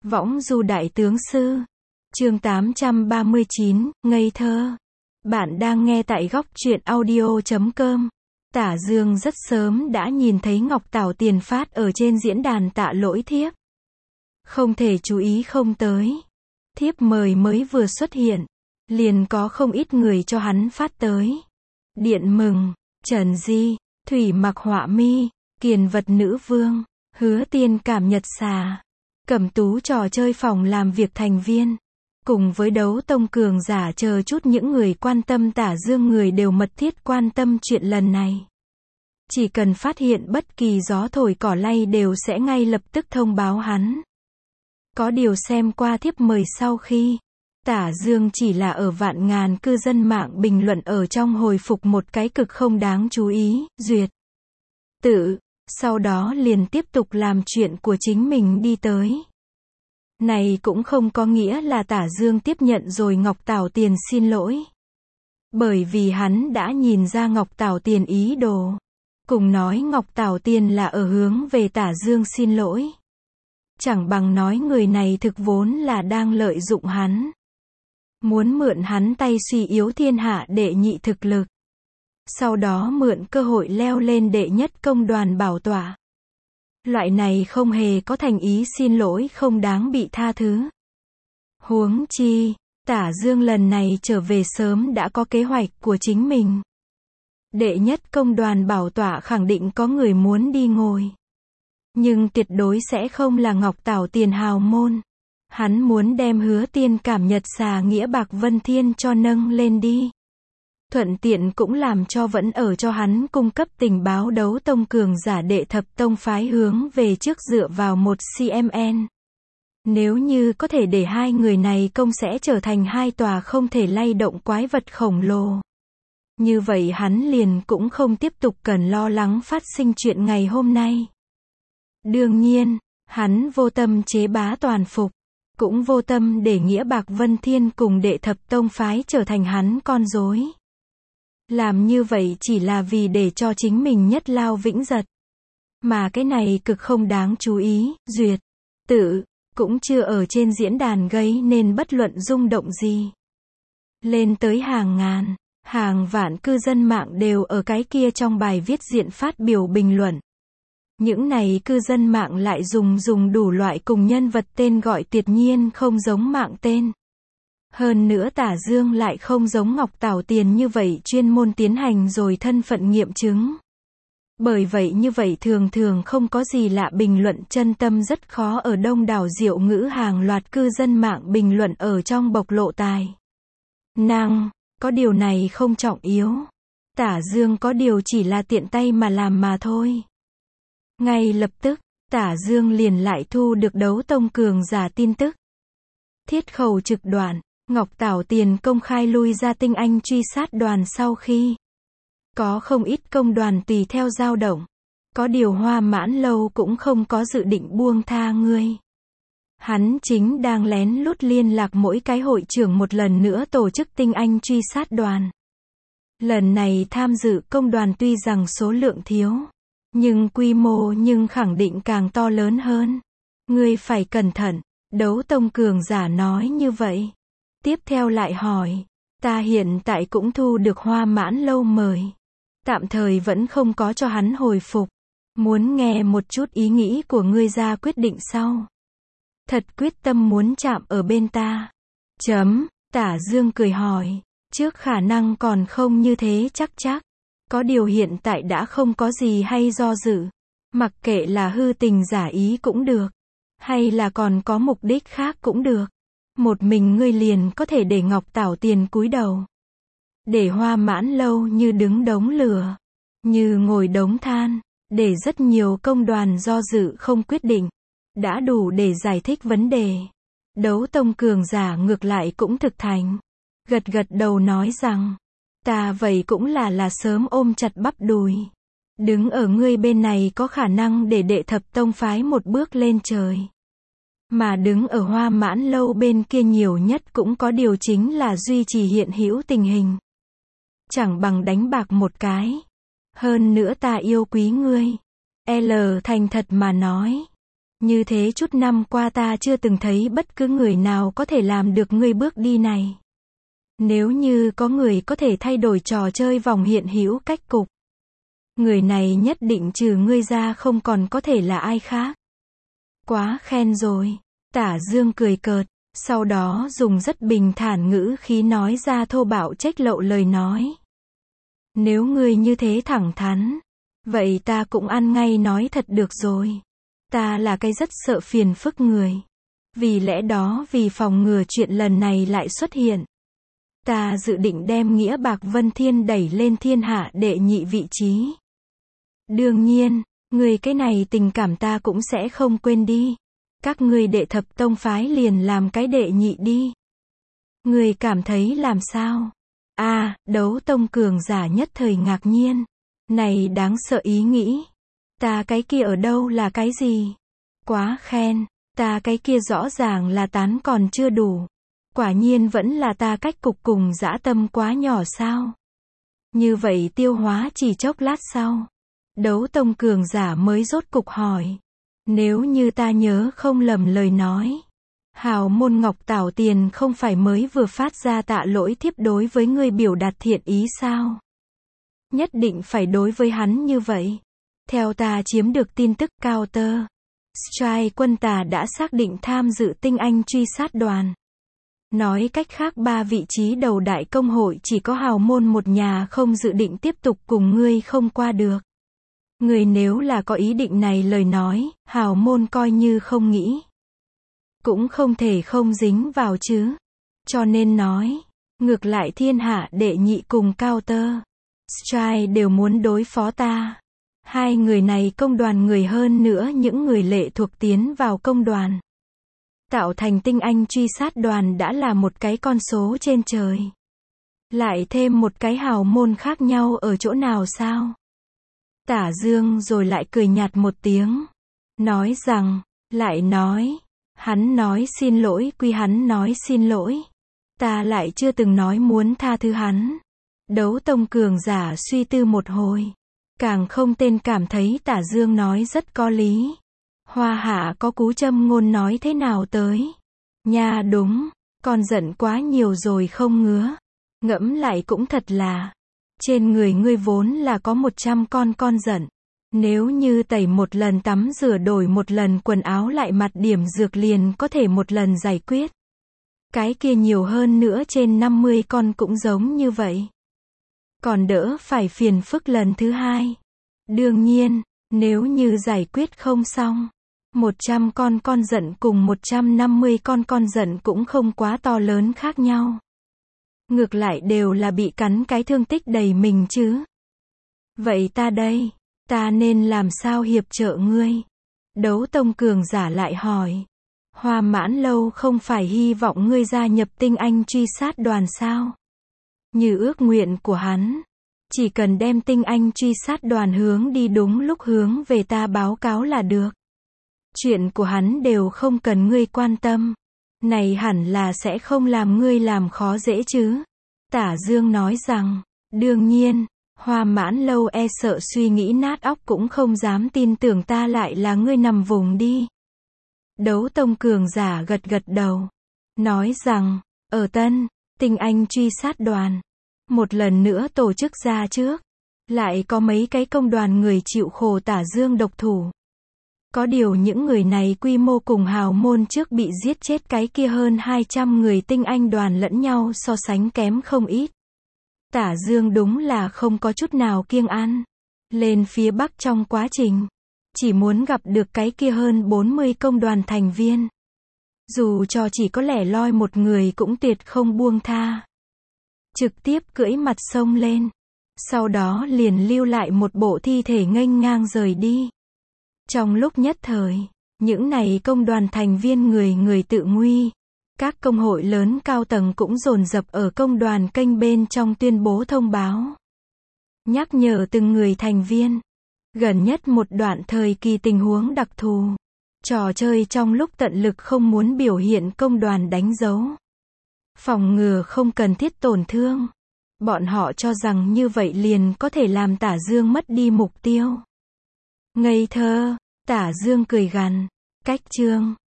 Võng du đại tướng sư. Chương 839, ngây thơ. Bạn đang nghe tại góc truyện audio.com. Tả Dương rất sớm đã nhìn thấy Ngọc Tảo Tiền phát ở trên diễn đàn tạ lỗi thiếp. Không thể chú ý không tới. Thiếp mời mới vừa xuất hiện, liền có không ít người cho hắn phát tới. Điện Mừng, Trần Di, Thủy Mặc Họa Mi, Kiền Vật Nữ Vương, Hứa Tiên Cảm Nhật Xà, Cẩm Tú trò chơi phòng làm việc thành viên, cùng với Đấu Tông cường giả chờ chút những người quan tâm Tả Dương người đều mật thiết quan tâm chuyện lần này. Chỉ cần phát hiện bất kỳ gió thổi cỏ lay đều sẽ ngay lập tức thông báo hắn. Có điều xem qua thiếp mời sau khi Tả Dương chỉ là ở vạn ngàn cư dân mạng bình luận ở trong hồi phục một cái cực không đáng chú ý, duyệt tự, sau đó liền tiếp tục làm chuyện của chính mình đi tới. Này cũng không có nghĩa là Tả Dương tiếp nhận rồi Ngọc Tảo Tiền xin lỗi. Bởi vì hắn đã nhìn ra Ngọc Tảo Tiền ý đồ. Cùng nói Ngọc Tảo Tiền là ở hướng về Tả Dương xin lỗi. Chẳng bằng nói người này thực vốn là đang lợi dụng hắn. Muốn mượn hắn tay suy yếu thiên hạ đệ nhị thực lực. Sau đó mượn cơ hội leo lên đệ nhất công đoàn bảo tọa. Loại này không hề có thành ý xin lỗi không đáng bị tha thứ. Huống chi, Tả Dương lần này trở về sớm đã có kế hoạch của chính mình. Đệ nhất công đoàn bảo tọa khẳng định có người muốn đi ngồi. Nhưng tuyệt đối sẽ không là Ngọc Tảo Tiền hào môn. Hắn muốn đem Hứa Tiên Cảm Nhật Xà Nghĩa Bạc Vân Thiên cho nâng lên đi. Thuận tiện cũng làm cho vẫn ở cho hắn cung cấp tình báo Đấu Tông cường giả đệ thập tông phái hướng về trước dựa vào một CMN. Nếu như có thể để hai người này công sẽ trở thành hai tòa không thể lay động quái vật khổng lồ. Như vậy hắn liền cũng không tiếp tục cần lo lắng phát sinh chuyện ngày hôm nay. Đương nhiên, hắn vô tâm chế bá toàn phục. Cũng vô tâm để Nghĩa Bạc Vân Thiên cùng đệ thập tông phái trở thành hắn con rối. Làm như vậy chỉ là vì để cho chính mình nhất lao vĩnh giật. Mà cái này cực không đáng chú ý, duyệt tự, cũng chưa ở trên diễn đàn gây nên bất luận rung động gì. Lên tới hàng ngàn, hàng vạn cư dân mạng đều ở cái kia trong bài viết diện phát biểu bình luận. Những này cư dân mạng lại dùng đủ loại cùng nhân vật tên gọi tuyệt nhiên không giống mạng tên. Hơn nữa Tả Dương lại không giống Ngọc Tảo Tiền như vậy chuyên môn tiến hành rồi thân phận nghiệm chứng. Bởi vậy như vậy thường thường không có gì lạ bình luận chân tâm rất khó ở đông đảo diệu ngữ hàng loạt cư dân mạng bình luận ở trong bộc lộ tài năng, có điều này không trọng yếu. Tả Dương có điều chỉ là tiện tay mà làm mà thôi. Ngay lập tức, Tả Dương liền lại thu được Đấu Tông cường giả tin tức. Thiết khẩu trực đoạn, Ngọc Tảo Tiền công khai lui ra tinh anh truy sát đoàn sau khi có không ít công đoàn tùy theo dao động. Có điều Hoa Mãn Lâu cũng không có dự định buông tha ngươi. Hắn chính đang lén lút liên lạc mỗi cái hội trưởng một lần nữa tổ chức tinh anh truy sát đoàn. Lần này tham dự công đoàn tuy rằng số lượng thiếu, nhưng quy mô nhưng khẳng định càng to lớn hơn. Ngươi phải cẩn thận, Đấu Tông cường giả nói như vậy. Tiếp theo lại hỏi, ta hiện tại cũng thu được Hoa Mãn Lâu mời. Tạm thời vẫn không có cho hắn hồi phục. Muốn nghe một chút ý nghĩ của ngươi ra quyết định sau. Thật quyết tâm muốn chạm ở bên ta. Tả Dương cười hỏi, trước khả năng còn không như thế chắc. Có điều hiện tại đã không có gì hay do dự. Mặc kệ là hư tình giả ý cũng được. Hay là còn có mục đích khác cũng được. Một mình ngươi liền có thể để Ngọc Tảo Tiền cúi đầu. Để Hoa Mãn Lâu như đứng đống lửa. Như ngồi đống than. Để rất nhiều công đoàn do dự không quyết định. Đã đủ để giải thích vấn đề. Đấu Tông cường giả ngược lại cũng thực thành. Gật đầu nói rằng. Ta vậy cũng là sớm ôm chặt bắp đùi. Đứng ở ngươi bên này có khả năng để đệ thập tông phái một bước lên trời. Mà đứng ở Hoa Mãn Lâu bên kia nhiều nhất cũng có điều chính là duy trì hiện hữu tình hình. Chẳng bằng đánh bạc một cái. Hơn nữa ta yêu quý ngươi. Thành thật mà nói. Như thế chút năm qua ta chưa từng thấy bất cứ người nào có thể làm được ngươi bước đi này. Nếu như có người có thể thay đổi trò chơi vòng hiện hữu cách cục, người này nhất định trừ ngươi ra không còn có thể là ai khác. Quá khen rồi. Tả Dương cười cợt, sau đó dùng rất bình thản ngữ khí nói ra thô bạo trách lậu lời nói. Nếu ngươi như thế thẳng thắn, vậy ta cũng ăn ngay nói thật được rồi. Ta là cái rất sợ phiền phức người. Vì lẽ đó vì phòng ngừa chuyện lần này lại xuất hiện, ta dự định đem Nghĩa Bạc Vân Thiên đẩy lên thiên hạ đệ nhị vị trí. Đương nhiên, người cái này tình cảm ta cũng sẽ không quên đi. Các ngươi đệ thập tông phái liền làm cái đệ nhị đi. Người cảm thấy làm sao? Đấu tông cường giả nhất thời ngạc nhiên. Này đáng sợ ý nghĩ. Ta cái kia ở đâu là cái gì? Quá khen, ta cái kia rõ ràng là tán còn chưa đủ. Quả nhiên vẫn là ta cách cục cùng dã tâm quá nhỏ sao? Như vậy tiêu hóa chỉ chốc lát sau. Đấu tông cường giả mới rốt cục hỏi. Nếu như ta nhớ không lầm lời nói, hào môn Ngọc Tảo Tiền không phải mới vừa phát ra tạ lỗi thiếp đối với ngươi biểu đạt thiện ý sao? Nhất định phải đối với hắn như vậy. Theo ta chiếm được tin tức Counter Strike quân ta đã xác định tham dự tinh anh truy sát đoàn. Nói cách khác 3 vị trí đầu đại công hội chỉ có hào môn một nhà không dự định tiếp tục cùng ngươi không qua được. Người nếu là có ý định này lời nói, hào môn coi như không nghĩ. Cũng không thể không dính vào chứ. Cho nên nói, ngược lại thiên hạ đệ nhị cùng Counter Strike đều muốn đối phó ta. Hai người này công đoàn người hơn nữa những người lệ thuộc tiến vào công đoàn. Tạo thành tinh anh truy sát đoàn đã là một cái con số trên trời. Lại thêm một cái hào môn khác nhau ở chỗ nào sao? Tả Dương rồi lại cười nhạt một tiếng. Nói rằng, lại nói. Hắn nói xin lỗi quy hắn nói xin lỗi. Ta lại chưa từng nói muốn tha thứ hắn. Đấu tông cường giả suy tư một hồi. Càng không tên cảm thấy Tả Dương nói rất có lý. Hoa hạ có cú châm ngôn nói thế nào tới? Nha đúng, con giận quá nhiều rồi không ngứa. Ngẫm lại cũng thật là. Trên người ngươi vốn là có 100 con giận. Nếu như tẩy một lần tắm rửa đổi một lần quần áo lại mặt điểm dược liền có thể một lần giải quyết. Cái kia nhiều hơn nữa trên 50 con cũng giống như vậy. Còn đỡ phải phiền phức lần thứ hai. Đương nhiên, nếu như giải quyết không xong, 100 con giận cùng 150 con giận cũng không quá to lớn khác nhau. Ngược lại đều là bị cắn cái thương tích đầy mình chứ. Vậy ta đây, ta nên làm sao hiệp trợ ngươi? Đấu tông cường giả lại hỏi. Hoa Mãn Lâu không phải hy vọng ngươi gia nhập tinh anh truy sát đoàn sao? Như ước nguyện của hắn. Chỉ cần đem tinh anh truy sát đoàn hướng đi đúng lúc hướng về ta báo cáo là được. Chuyện của hắn đều không cần ngươi quan tâm. Này hẳn là sẽ không làm ngươi làm khó dễ chứ. Tả Dương nói rằng, đương nhiên, Hoa Mãn Lâu e sợ suy nghĩ nát óc cũng không dám tin tưởng ta lại là ngươi nằm vùng đi. Đấu tông cường giả gật gật đầu. Nói rằng, ở Tân, tinh anh truy sát đoàn. Một lần nữa tổ chức ra trước. Lại có mấy cái công đoàn người chịu khổ Tả Dương độc thủ. Có điều những người này quy mô cùng hào môn trước bị giết chết cái kia hơn 200 người tinh anh đoàn lẫn nhau so sánh kém không ít. Tả Dương đúng là không có chút nào kiêng ăn. Lên phía Bắc trong quá trình. Chỉ muốn gặp được cái kia hơn 40 công đoàn thành viên. Dù cho chỉ có lẻ loi một người cũng tuyệt không buông tha. Trực tiếp cưỡi mặt sông lên. Sau đó liền lưu lại một bộ thi thể nghênh ngang rời đi. Trong lúc nhất thời, những này công đoàn thành viên người tự nguy. Các công hội lớn cao tầng cũng dồn dập ở công đoàn kênh bên trong tuyên bố thông báo. Nhắc nhở từng người thành viên. Gần nhất một đoạn thời kỳ tình huống đặc thù. Trò chơi trong lúc tận lực không muốn biểu hiện công đoàn đánh dấu. Phòng ngừa không cần thiết tổn thương. Bọn họ cho rằng như vậy liền có thể làm Tả Dương mất đi mục tiêu. Ngây thơ, Tả Dương cười gằn. Cách chương